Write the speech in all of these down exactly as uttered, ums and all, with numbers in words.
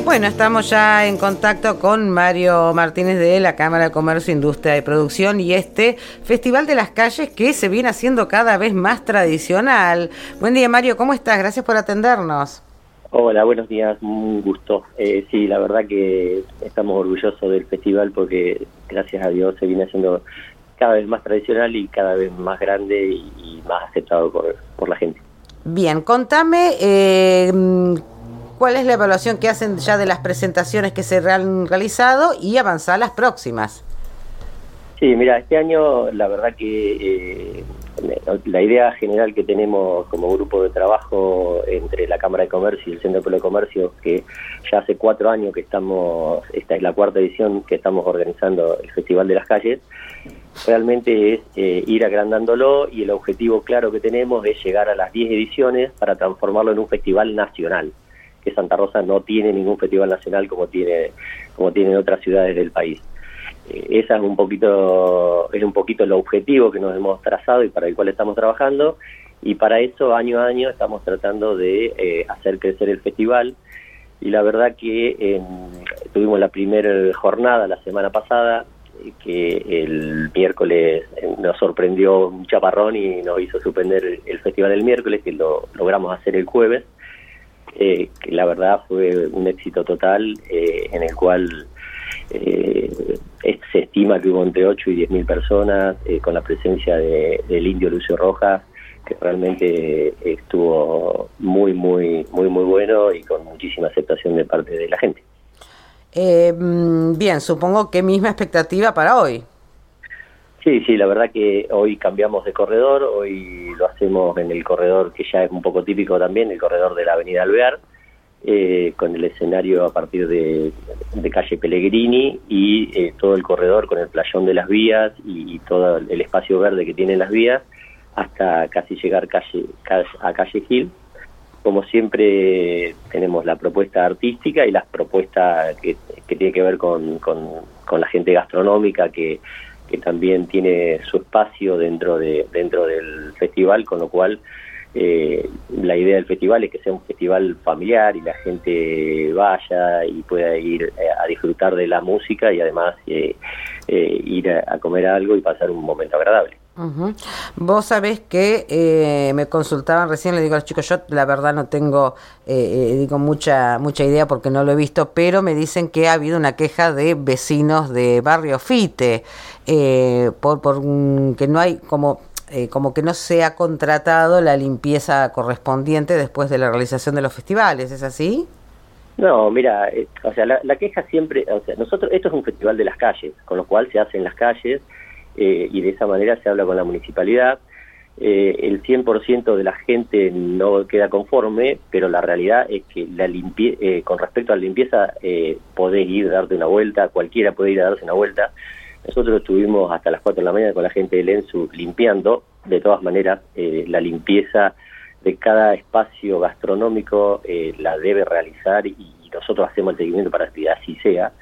Bueno, estamos ya en contacto con Mario Martínez de la Cámara de Comercio, Industria y Producción y este Festival de las Calles que se viene haciendo cada vez más tradicional. Buen día, Mario, ¿cómo estás? Gracias por atendernos. Hola, buenos días, un gusto. Eh, sí, la verdad que estamos orgullosos del festival porque, gracias a Dios, se viene haciendo cada vez más tradicional y cada vez más grande y, y más aceptado por, por la gente. Bien, contame eh, cuál es la evaluación que hacen ya de las presentaciones que se han realizado y avanzar a las próximas. Sí, mira, este año la verdad que eh, la idea general que tenemos como grupo de trabajo entre la Cámara de Comercio y el Centro de Polo de Comercio, que ya hace cuatro años que estamos, esta es la cuarta edición que estamos organizando el Festival de las Calles, realmente es eh, ir agrandándolo, y el objetivo claro que tenemos es llegar a las diez ediciones para transformarlo en un festival nacional, que Santa Rosa no tiene ningún festival nacional como tiene como tienen otras ciudades del país. Eh, esa es un poquito es un poquito el objetivo que nos hemos trazado y para el cual estamos trabajando, y para eso año a año estamos tratando de eh, hacer crecer el festival. Y la verdad que eh, tuvimos la primera jornada la semana pasada, que el miércoles nos sorprendió un chaparrón y nos hizo suspender el festival el miércoles, que lo logramos hacer el jueves, eh, que la verdad fue un éxito total, eh, en el cual eh, se estima que hubo entre ocho y diez mil personas, eh, con la presencia de, del Indio Lucio Rojas, que realmente estuvo muy, muy, muy, muy bueno y con muchísima aceptación de parte de la gente. Eh, bien, supongo que misma expectativa para hoy. Sí, sí, la verdad que hoy cambiamos de corredor, hoy lo hacemos en el corredor que ya es un poco típico también, el corredor de la Avenida Alvear, eh, con el escenario a partir de, de calle Pellegrini y eh, todo el corredor con el playón de las vías y, y todo el espacio verde que tienen las vías, hasta casi llegar calle, calle, a calle Gil. Como siempre tenemos la propuesta artística y las propuestas que, que tiene que ver con, con, con la gente gastronómica, que, que también tiene su espacio dentro de dentro del festival, con lo cual eh, la idea del festival es que sea un festival familiar y la gente vaya y pueda ir a disfrutar de la música y además eh, eh, ir a, a comer algo y pasar un momento agradable. Uh-huh. Vos sabés que eh, me consultaban recién, le digo a los chicos, yo la verdad no tengo eh, digo mucha mucha idea porque no lo he visto, pero me dicen que ha habido una queja de vecinos de Barrio Fite eh, por, por um, que no hay como eh, como que no se ha contratado la limpieza correspondiente después de la realización de los festivales, ¿es así? No, mira, eh, o sea, la, la queja siempre, o sea, nosotros, esto es un festival de las calles, con lo cual se hace en las calles. Eh, y de esa manera se habla con la municipalidad. Eh, el cien por ciento de la gente no queda conforme, pero la realidad es que la limpie eh, con respecto a la limpieza, eh, podés ir a darte una vuelta, cualquiera puede ir a darse una vuelta. Nosotros estuvimos hasta las cuatro de la mañana con la gente del ENSU limpiando. De todas maneras, eh, la limpieza de cada espacio gastronómico eh, la debe realizar, y, y nosotros hacemos el seguimiento para que así sea.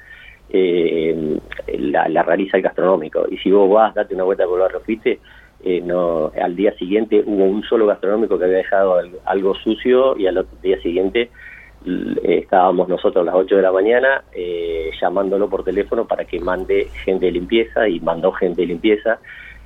Eh, la, la realiza el gastronómico, y si vos vas, date una vuelta por el Barrio Fite, eh, no, al día siguiente hubo un solo gastronómico que había dejado algo, algo sucio, y al otro día siguiente eh, estábamos nosotros a las ocho de la mañana eh, llamándolo por teléfono para que mande gente de limpieza, y mandó gente de limpieza.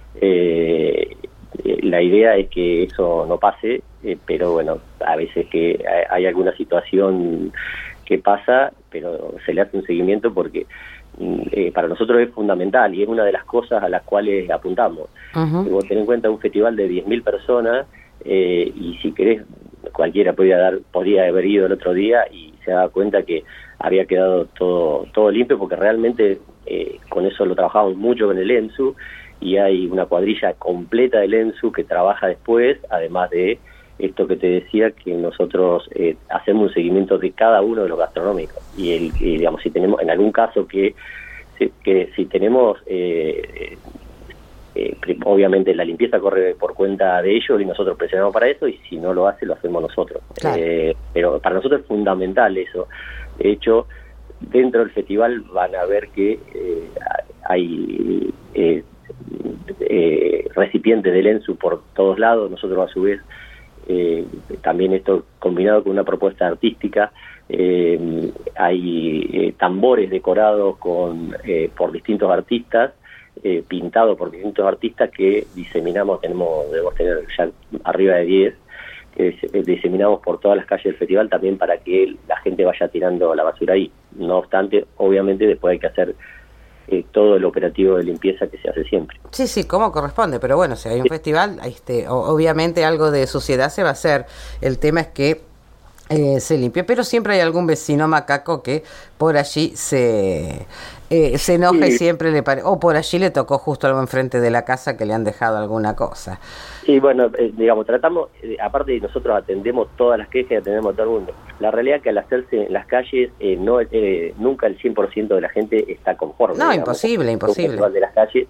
eh, la idea es que eso no pase, eh, pero bueno, a veces que hay, hay alguna situación que pasa, pero se le hace un seguimiento porque eh, para nosotros es fundamental y es una de las cosas a las cuales apuntamos. Uh-huh. Vos tenés en cuenta un festival de diez mil personas, eh, y si querés, cualquiera podía dar, podría haber ido el otro día y se daba cuenta que había quedado todo todo limpio, porque realmente eh, con eso lo trabajamos mucho con el ENSU, y hay una cuadrilla completa del ENSU que trabaja después, además de esto que te decía, que nosotros eh, hacemos un seguimiento de cada uno de los gastronómicos, y, el, y digamos, si tenemos en algún caso que, que si tenemos eh, eh, obviamente la limpieza corre por cuenta de ellos y nosotros presionamos para eso, y si no lo hace, lo hacemos nosotros. Claro. Eh, pero para nosotros es fundamental eso. De hecho, dentro del festival van a ver que eh, hay eh, eh, recipientes del ENSU por todos lados. Nosotros a su vez Eh, también esto combinado con una propuesta artística, eh, hay eh, tambores decorados con eh, por distintos artistas, eh, pintados por distintos artistas que diseminamos, tenemos debemos tener ya arriba de diez, que diseminamos por todas las calles del festival también para que la gente vaya tirando la basura ahí. No obstante, obviamente después hay que hacer Eh, todo el operativo de limpieza que se hace siempre. Sí, sí, como corresponde, pero bueno, si hay un sí. festival, este, obviamente algo de suciedad se va a hacer. El tema es que eh, se limpie, pero siempre hay algún vecino macaco que por allí se eh, se enoja sí. y siempre le parece, o por allí le tocó justo algo enfrente de la casa que le han dejado alguna cosa. Sí, bueno, eh, digamos, tratamos, eh, aparte de nosotros atendemos todas las quejas y atendemos a todo el mundo. La realidad es que al hacerse en las calles, eh, no eh, nunca el cien por ciento de la gente está conforme. No, digamos, imposible, imposible. De las calles,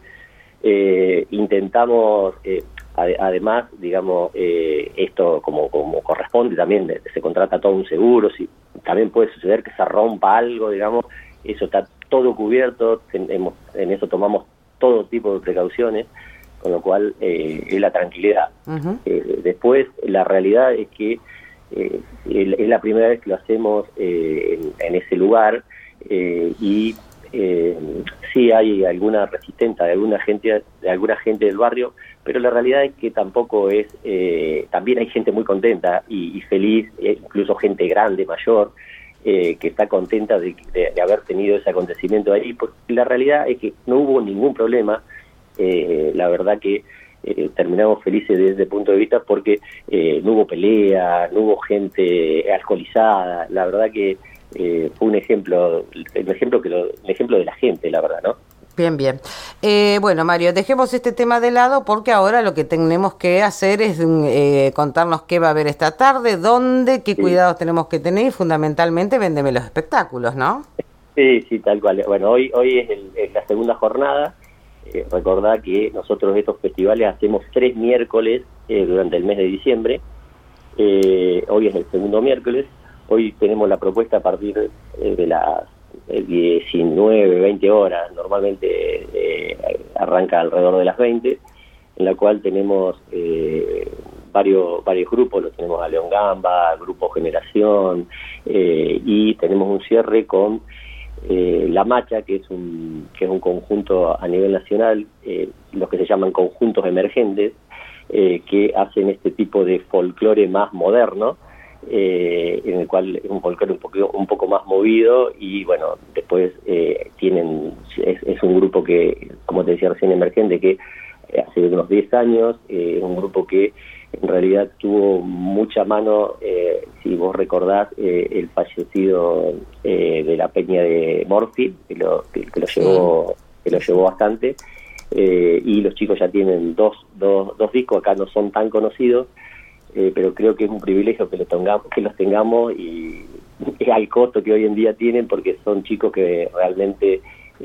eh, intentamos, eh, ad, además, digamos, eh, esto como, como corresponde, también de, se contrata todo un seguro, si también puede suceder que se rompa algo, digamos, eso está todo cubierto, tenemos, en eso tomamos todo tipo de precauciones, con lo cual eh, es la tranquilidad. Uh-huh. Eh, después, la realidad es que eh, es la primera vez que lo hacemos eh, en, en ese lugar eh, y eh, sí hay alguna resistencia de alguna gente de alguna gente del barrio, pero la realidad es que tampoco es, eh, también hay gente muy contenta y, y feliz, eh, incluso gente grande, mayor, eh, que está contenta de, de, de haber tenido ese acontecimiento ahí, porque la realidad es que no hubo ningún problema. Eh, la verdad que eh, terminamos felices desde ese punto de vista porque eh, no hubo pelea, no hubo gente alcoholizada, la verdad que eh, fue un ejemplo, el ejemplo que lo, el ejemplo de la gente, la verdad, ¿no? Bien, bien. Eh, bueno, Mario, dejemos este tema de lado porque ahora lo que tenemos que hacer es eh, contarnos qué va a haber esta tarde, dónde, qué sí. cuidados tenemos que tener y fundamentalmente véndeme los espectáculos, ¿no? Sí, sí, tal cual. Bueno, hoy hoy es, el, es la segunda jornada. Eh, recordá que nosotros estos festivales hacemos tres miércoles eh, durante el mes de diciembre. Eh, hoy es el segundo miércoles. Hoy tenemos la propuesta a partir eh, de las diecinueve, veinte horas. Normalmente eh, arranca alrededor de las veinte, en la cual tenemos eh, varios varios grupos. Lo tenemos a León Gamba, Grupo Generación, eh, y tenemos un cierre con Eh, La Macha, que es un que es un conjunto a nivel nacional, eh, los que se llaman conjuntos emergentes, eh, que hacen este tipo de folclore más moderno, eh, en el cual es un folclore un poco, un poco más movido y bueno, después eh, tienen es, es un grupo que, como te decía recién, emergente, que hace unos diez años, eh, un grupo que en realidad tuvo mucha mano, eh, si vos recordás, eh, el fallecido eh, de la Peña de Morphy, que lo, que, que lo llevó que lo llevó bastante, eh, y los chicos ya tienen dos, dos, dos discos, acá no son tan conocidos, eh, pero creo que es un privilegio que los tengamos, que los tengamos y al costo que hoy en día tienen, porque son chicos que realmente,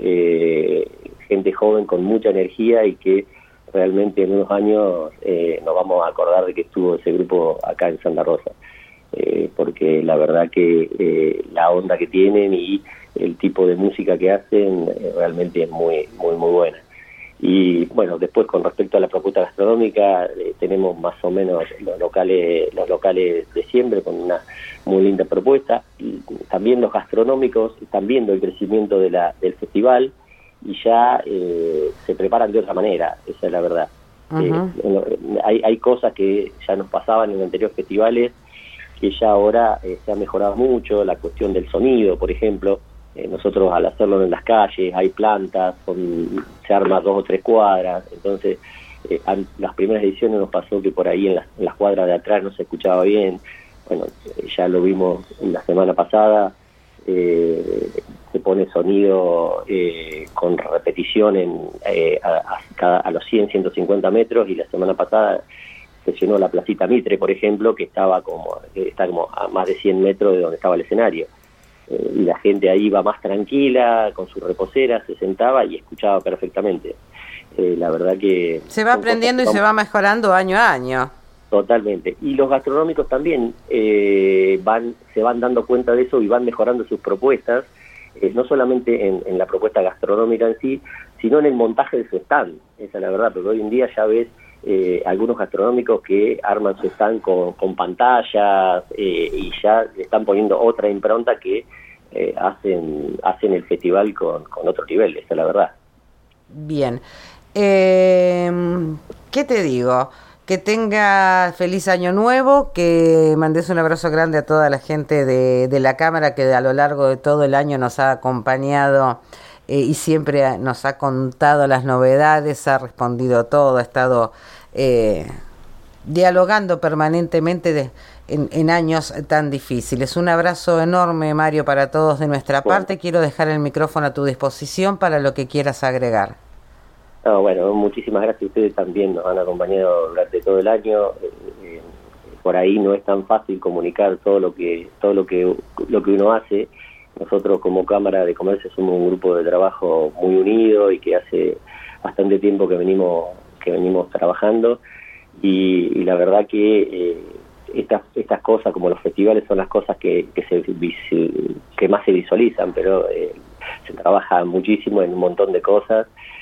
eh, gente joven con mucha energía y que realmente en unos años eh, nos vamos a acordar de que estuvo ese grupo acá en Santa Rosa, eh, porque la verdad que eh, la onda que tienen y el tipo de música que hacen eh, realmente es muy muy muy buena. Y bueno, después con respecto a la propuesta gastronómica, eh, tenemos más o menos los locales los locales de siempre con una muy linda propuesta, y también los gastronómicos están viendo el crecimiento de la del festival y ya eh, se preparan de otra manera, esa es la verdad. Uh-huh. eh, hay, hay cosas que ya nos pasaban en anteriores festivales que ya ahora eh, se ha mejorado mucho, la cuestión del sonido, por ejemplo, eh, nosotros al hacerlo en las calles, hay plantas, son, se arma dos o tres cuadras, entonces eh, an, las primeras ediciones nos pasó que por ahí en las, en las cuadras de atrás no se escuchaba bien, bueno, eh, ya lo vimos la semana pasada, eh, se pone sonido eh, con repetición en, eh, a, a, cada, a los cien, ciento cincuenta metros, y la semana pasada se llenó la Placita Mitre, por ejemplo, que estaba como que está como a más de cien metros de donde estaba el escenario, eh, y la gente ahí iba más tranquila, con su reposera, se sentaba y escuchaba perfectamente. Eh, la verdad que se va aprendiendo y se va mejorando año a año. Totalmente. Y los gastronómicos también eh, van se van dando cuenta de eso y van mejorando sus propuestas, eh, no solamente en, en la propuesta gastronómica en sí, sino en el montaje de su stand. Esa es la verdad, porque hoy en día ya ves eh, algunos gastronómicos que arman su stand con, con pantallas eh, y ya le están poniendo otra impronta que eh, hacen hacen el festival con, con otro nivel, esa es la verdad. Bien. Eh, ¿Qué te digo? Que tenga feliz año nuevo, que mandes un abrazo grande a toda la gente de, de la Cámara que a lo largo de todo el año nos ha acompañado eh, y siempre nos ha contado las novedades, ha respondido todo, ha estado eh, dialogando permanentemente de, en, en años tan difíciles. Un abrazo enorme, Mario, para todos de nuestra Bueno. parte. Quiero dejar el micrófono a tu disposición para lo que quieras agregar. No, bueno, muchísimas gracias. Ustedes también nos han acompañado durante todo el año. Eh, eh, por ahí no es tan fácil comunicar todo lo que todo lo que lo que uno hace. Nosotros como Cámara de Comercio somos un grupo de trabajo muy unido y que hace bastante tiempo que venimos que venimos trabajando y, y la verdad que eh, estas estas cosas como los festivales son las cosas que que se que más se visualizan, pero eh, se trabaja muchísimo en un montón de cosas.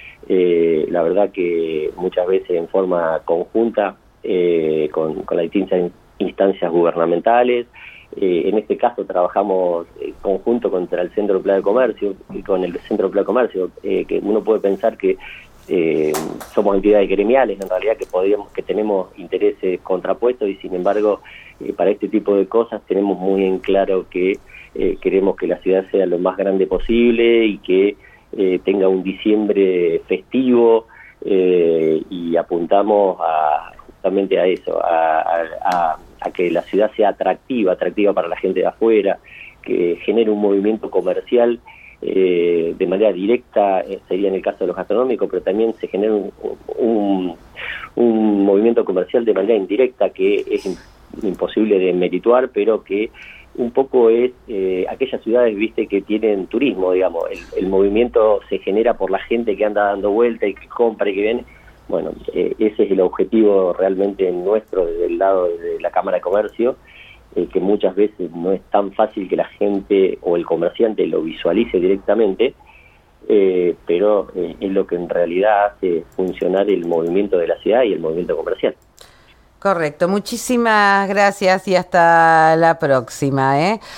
Eh, la verdad que muchas veces en forma conjunta eh, con, con las distintas instancias gubernamentales. Eh, en este caso trabajamos en conjunto contra el Centro Empleo de Comercio y con el Centro Empleo de Comercio, eh, que uno puede pensar que eh, somos entidades gremiales, en realidad que podríamos, que tenemos intereses contrapuestos y sin embargo eh, para este tipo de cosas tenemos muy en claro que eh, queremos que la ciudad sea lo más grande posible y que Eh, tenga un diciembre festivo eh, y apuntamos a, justamente a eso, a, a, a que la ciudad sea atractiva, atractiva para la gente de afuera, que genere un movimiento comercial eh, de manera directa, eh, sería en el caso de los gastronómicos, pero también se genera un, un, un movimiento comercial de manera indirecta que es imposible de merituar, pero que un poco es eh, aquellas ciudades, viste, que tienen turismo, digamos, el, el movimiento se genera por la gente que anda dando vuelta y que compra y que viene. Bueno, eh, ese es el objetivo realmente nuestro desde el lado de la Cámara de Comercio, eh, que muchas veces no es tan fácil que la gente o el comerciante lo visualice directamente, eh, pero eh, es lo que en realidad hace funcionar el movimiento de la ciudad y el movimiento comercial. Correcto, muchísimas gracias y hasta la próxima, ¿eh?